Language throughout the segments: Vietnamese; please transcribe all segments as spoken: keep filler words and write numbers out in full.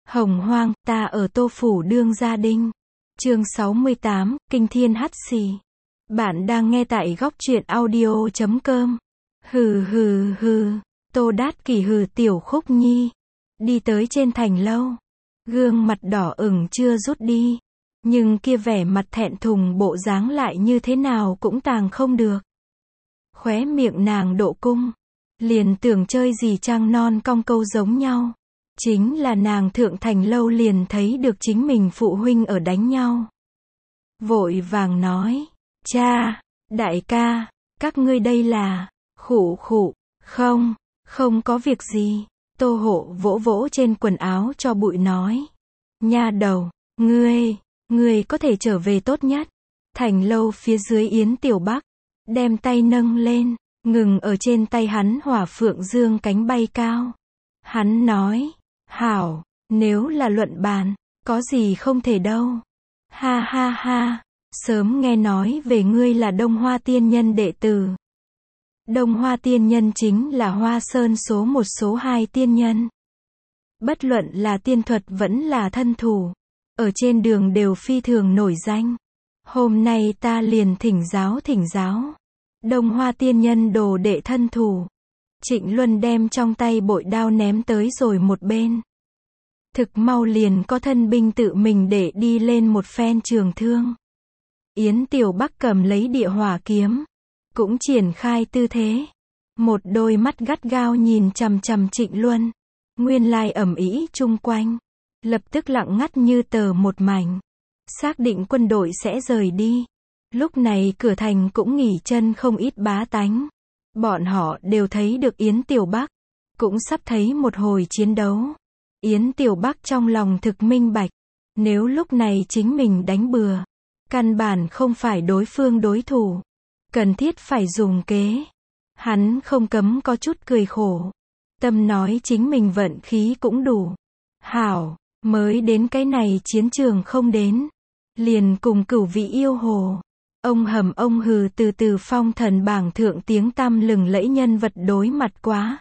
Hồng hoang, ta ở Tô Phủ đương gia đinh. Chương sáu mươi tám, Kinh Thiên Hắt Xì. Bạn đang nghe tại góc truyện audio chấm com. Hừ hừ hừ, Tô Đát Kỷ hừ tiểu Khúc Nhi. Đi tới trên thành lâu. Gương mặt đỏ ửng chưa rút đi. Nhưng kia vẻ mặt thẹn thùng bộ dáng lại như thế nào cũng tàng không được. Khóe miệng nàng độ cung. Liền tưởng chơi gì trăng non cong câu giống nhau. Chính là nàng thượng thành lâu liền thấy được chính mình phụ huynh ở đánh nhau. Vội vàng nói, cha, đại ca, các ngươi đây là, khụ khụ, không, không có việc gì. Tô Hộ vỗ vỗ trên quần áo cho bụi nói, nha đầu, ngươi, ngươi có thể trở về tốt nhất. Thành lâu phía dưới Yến Tiểu Bắc, đem tay nâng lên, ngừng ở trên tay hắn hỏa phượng dương cánh bay cao. Hắn nói, hảo, nếu là luận bàn, có gì không thể đâu. Ha ha ha, sớm nghe nói về ngươi là Đông Hoa tiên nhân đệ tử. Đông Hoa tiên nhân chính là Hoa Sơn số một số hai tiên nhân. Bất luận là tiên thuật vẫn là thân thủ, ở trên đường đều phi thường nổi danh. Hôm nay ta liền thỉnh giáo thỉnh giáo. Đông Hoa tiên nhân đồ đệ thân thủ. Trịnh Luân đem trong tay bội đao ném tới rồi một bên. Thực mau liền có thân binh tự mình để đi lên một phen trường thương. Yến Tiểu Bắc cầm lấy địa hỏa kiếm, cũng triển khai tư thế. Một đôi mắt gắt gao nhìn chằm chằm Trịnh Luân. Nguyên lai ầm ĩ chung quanh, lập tức lặng ngắt như tờ một mảnh. Xác định quân đội sẽ rời đi. Lúc này cửa thành cũng nghỉ chân không ít bá tánh. Bọn họ đều thấy được Yến Tiểu Bắc, cũng sắp thấy một hồi chiến đấu. Yến Tiểu Bắc trong lòng thực minh bạch, nếu lúc này chính mình đánh bừa, căn bản không phải đối phương đối thủ, cần thiết phải dùng kế. Hắn không cấm có chút cười khổ, tâm nói chính mình vận khí cũng đủ. Hảo, mới đến cái này chiến trường không đến, liền cùng cửu vị yêu hồ. Ông hầm ông hừ từ từ phong thần bảng thượng tiếng tăm lừng lẫy nhân vật đối mặt quá.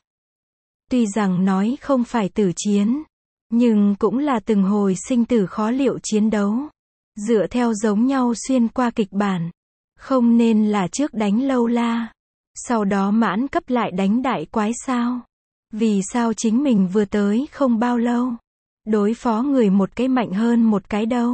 Tuy rằng nói không phải tử chiến, nhưng cũng là từng hồi sinh tử khó liệu chiến đấu. Dựa theo giống nhau xuyên qua kịch bản, không nên là trước đánh lâu la, sau đó mãn cấp lại đánh đại quái sao? Vì sao chính mình vừa tới không bao lâu, đối phó người một cái mạnh hơn một cái đâu?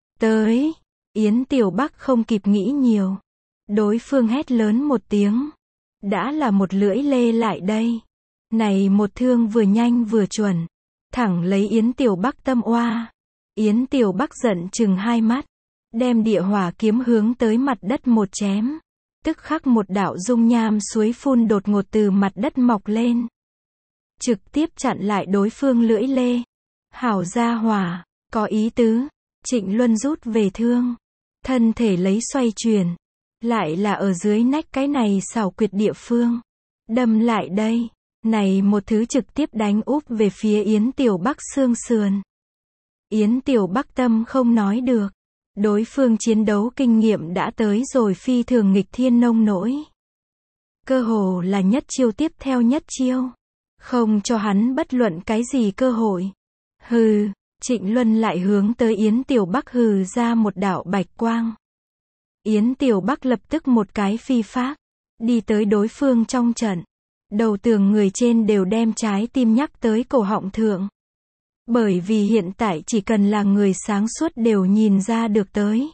Tới! Yến Tiểu Bắc không kịp nghĩ nhiều. Đối phương hét lớn một tiếng. Đã là một lưỡi lê lại đây. Này một thương vừa nhanh vừa chuẩn. Thẳng lấy Yến Tiểu Bắc tâm oa. Yến Tiểu Bắc giận chừng hai mắt. Đem địa hỏa kiếm hướng tới mặt đất một chém. Tức khắc một đạo dung nham suối phun đột ngột từ mặt đất mọc lên. Trực tiếp chặn lại đối phương lưỡi lê. Hảo gia hỏa, có ý tứ. Trịnh Luân rút về thương. Thân thể lấy xoay chuyển. Lại là ở dưới nách cái này xảo quyệt địa phương. Đâm lại đây. Này một thứ trực tiếp đánh úp về phía Yến Tiểu Bắc xương sườn. Yến Tiểu Bắc tâm không nói được. Đối phương chiến đấu kinh nghiệm đã tới rồi phi thường nghịch thiên nông nỗi. Cơ hồ là nhất chiêu tiếp theo nhất chiêu. Không cho hắn bất luận cái gì cơ hội. Hừ. Trịnh Luân lại hướng tới Yến Tiểu Bắc hừ ra một đạo bạch quang. Yến Tiểu Bắc lập tức một cái phi phác, đi tới đối phương trong trận. Đầu tường người trên đều đem trái tim nhắc tới cổ họng thượng. Bởi vì hiện tại chỉ cần là người sáng suốt đều nhìn ra được tới.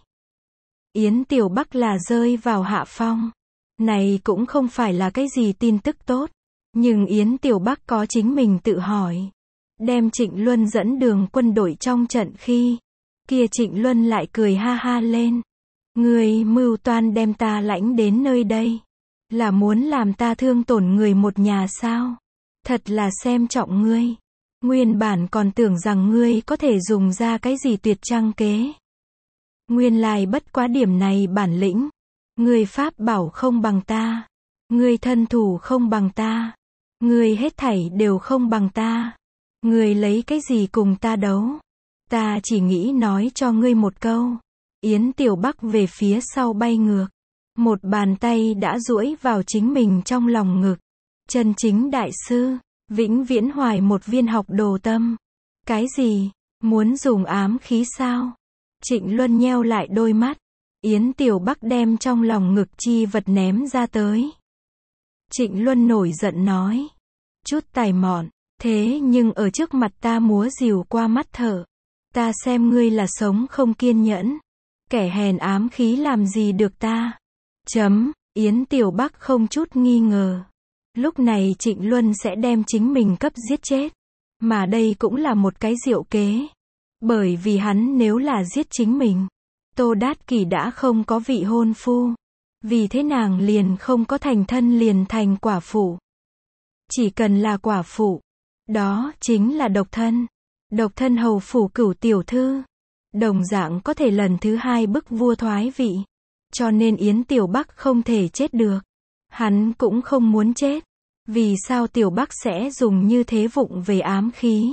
Yến Tiểu Bắc là rơi vào hạ phong. Này cũng không phải là cái gì tin tức tốt. Nhưng Yến Tiểu Bắc có chính mình tự hỏi. Đem Trịnh Luân dẫn đường quân đội trong trận khi, kia Trịnh Luân lại cười ha ha lên. Ngươi mưu toan đem ta lãnh đến nơi đây, là muốn làm ta thương tổn người một nhà sao? Thật là xem trọng ngươi. Nguyên bản còn tưởng rằng ngươi có thể dùng ra cái gì tuyệt trăng kế. Nguyên lai bất quá điểm này bản lĩnh. Ngươi pháp bảo không bằng ta. Ngươi thân thủ không bằng ta. Ngươi hết thảy đều không bằng ta. Ngươi lấy cái gì cùng ta đấu? Ta chỉ nghĩ nói cho ngươi một câu. Yến Tiểu Bắc về phía sau bay ngược. Một bàn tay đã duỗi vào chính mình trong lòng ngực. Chân chính đại sư, vĩnh viễn hoài một viên học đồ tâm. Cái gì? Muốn dùng ám khí sao? Trịnh Luân nheo lại đôi mắt. Yến Tiểu Bắc đem trong lòng ngực chi vật ném ra tới. Trịnh Luân nổi giận nói. Chút tài mọn, thế nhưng ở trước mặt ta múa rìu qua mắt thở. Ta xem ngươi là sống không kiên nhẫn. Kẻ hèn ám khí làm gì được ta? Chấm, Yến Tiểu Bắc không chút nghi ngờ. Lúc này Trịnh Luân sẽ đem chính mình cấp giết chết. Mà đây cũng là một cái diệu kế. Bởi vì hắn nếu là giết chính mình, Tô Đát Kỷ đã không có vị hôn phu. Vì thế nàng liền không có thành thân liền thành quả phụ. Chỉ cần là quả phụ, đó chính là độc thân. Độc thân hầu phủ cửu tiểu thư. Đồng dạng có thể lần thứ hai bức vua thoái vị. Cho nên Yến Tiểu Bắc không thể chết được. Hắn cũng không muốn chết. Vì sao Tiểu Bắc sẽ dùng như thế vụng về ám khí?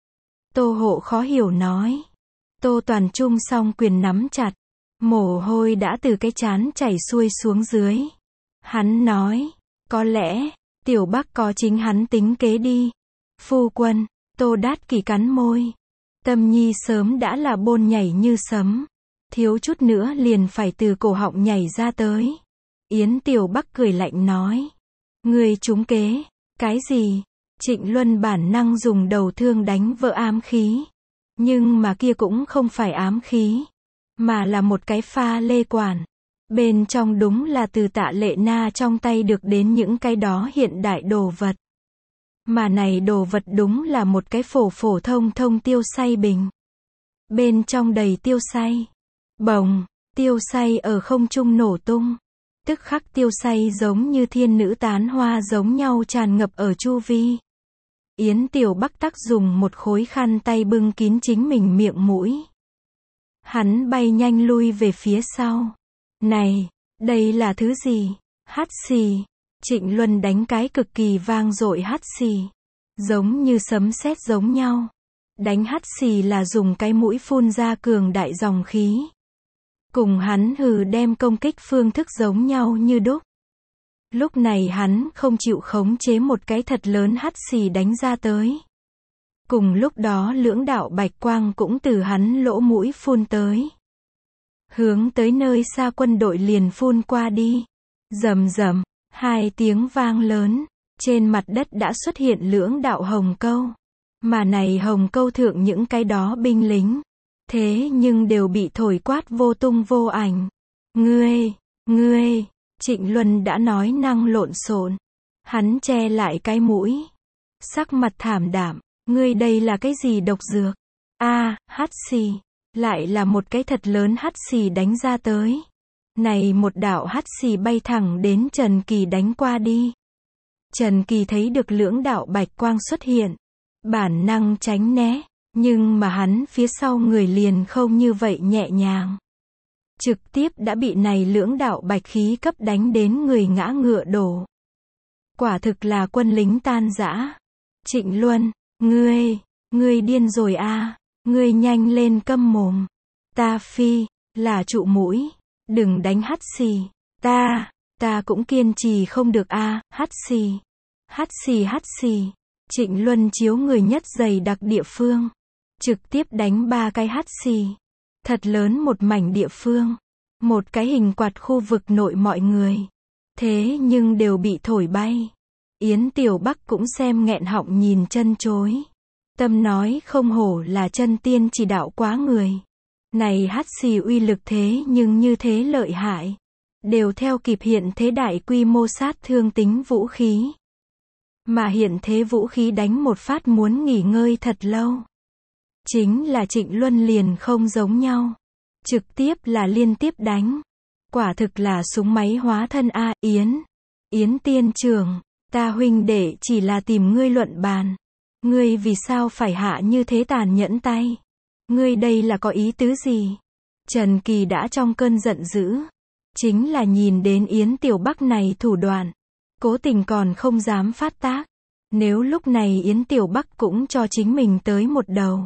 Tô Hộ khó hiểu nói. Tô Toàn Trung song quyền nắm chặt. Mồ hôi đã từ cái trán chảy xuôi xuống dưới. Hắn nói. Có lẽ, Tiểu Bắc có chính hắn tính kế đi. Phu quân, Tô Đát Kỷ cắn môi. Tâm nhi sớm đã là bôn nhảy như sấm. Thiếu chút nữa liền phải từ cổ họng nhảy ra tới. Yến Tiểu Bắc cười lạnh nói. Ngươi trúng kế. Cái gì? Trịnh Luân bản năng dùng đầu thương đánh vỡ ám khí. Nhưng mà kia cũng không phải ám khí. Mà là một cái pha lê quản. Bên trong đúng là từ Tạ Lệ Na trong tay được đến những cái đó hiện đại đồ vật. Mà này đồ vật đúng là một cái phổ phổ thông thông tiêu xay bình. Bên trong đầy tiêu xay. Bồng, tiêu xay ở không trung nổ tung. Tức khắc tiêu xay giống như thiên nữ tán hoa giống nhau tràn ngập ở chu vi. Yến Tiểu Bắc tắc dùng một khối khăn tay bưng kín chính mình miệng mũi. Hắn bay nhanh lui về phía sau. Này, đây là thứ gì? Hắt xì. Trịnh Luân đánh cái cực kỳ vang dội hắt xì. Giống như sấm sét giống nhau. Đánh hắt xì là dùng cái mũi phun ra cường đại dòng khí. Cùng hắn hừ đem công kích phương thức giống nhau như đúc. Lúc này hắn không chịu khống chế một cái thật lớn hắt xì đánh ra tới. Cùng lúc đó lưỡng đạo bạch quang cũng từ hắn lỗ mũi phun tới. Hướng tới nơi xa quân đội liền phun qua đi. Rầm rầm, hai tiếng vang lớn. Trên mặt đất đã xuất hiện lưỡng đạo hồng câu. Mà này hồng câu thượng những cái đó binh lính. Thế nhưng đều bị thổi quát vô tung vô ảnh. Ngươi, ngươi, Trịnh Luân đã nói năng lộn xộn. Hắn che lại cái mũi. Sắc mặt thảm đạm. Ngươi đây là cái gì độc dược? A, hắt xì. Lại là một cái thật lớn hắt xì đánh ra tới. Này một đạo hắt xì bay thẳng đến Trần Kỳ đánh qua đi. Trần Kỳ thấy được lưỡng đạo bạch quang xuất hiện. Bản năng tránh né. Nhưng mà hắn phía sau người liền không như vậy nhẹ nhàng. Trực tiếp đã bị này lưỡng đạo bạch khí cấp đánh đến người ngã ngựa đổ. Quả thực là quân lính tan rã. Trịnh Luân, ngươi, ngươi điên rồi à, ngươi nhanh lên câm mồm. Ta phi, là trụ mũi, đừng đánh hắt xì. Ta, ta cũng kiên trì không được a, à, hắt xì. Hắt xì hắt xì. Trịnh Luân chiếu người nhất dày đặc địa phương. Trực tiếp đánh ba cái hắt xì. Thật lớn một mảnh địa phương. Một cái hình quạt khu vực nội mọi người. Thế nhưng đều bị thổi bay. Yến Tiểu Bắc cũng xem nghẹn họng nhìn chân chối. Tâm nói không hổ là chân tiên chỉ đạo quá người. Này hắt xì uy lực thế nhưng như thế lợi hại. Đều theo kịp hiện thế đại quy mô sát thương tính vũ khí. Mà hiện thế vũ khí đánh một phát muốn nghỉ ngơi thật lâu. Chính là Trịnh Luân liền không giống nhau. Trực tiếp là liên tiếp đánh. Quả thực là súng máy hóa thân a, Yến. Yến tiên trưởng, ta huynh đệ chỉ là tìm ngươi luận bàn. Ngươi vì sao phải hạ như thế tàn nhẫn tay? Ngươi đây là có ý tứ gì? Trần Kỳ đã trong cơn giận dữ. Chính là nhìn đến Yến Tiểu Bắc này thủ đoạn. Cố tình còn không dám phát tác. Nếu lúc này Yến Tiểu Bắc cũng cho chính mình tới một đầu.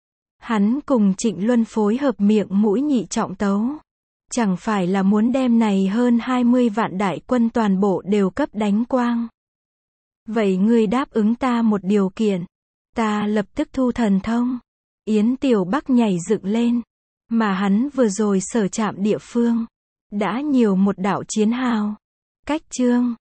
Hắn cùng Trịnh Luân phối hợp miệng mũi nhị trọng tấu. Chẳng phải là muốn đem này hơn hai mươi vạn đại quân toàn bộ đều cấp đánh quang. Vậy ngươi đáp ứng ta một điều kiện. Ta lập tức thu thần thông. Yến Tiểu Bắc nhảy dựng lên. Mà hắn vừa rồi sở chạm địa phương. Đã nhiều một đạo chiến hào. Cách chương.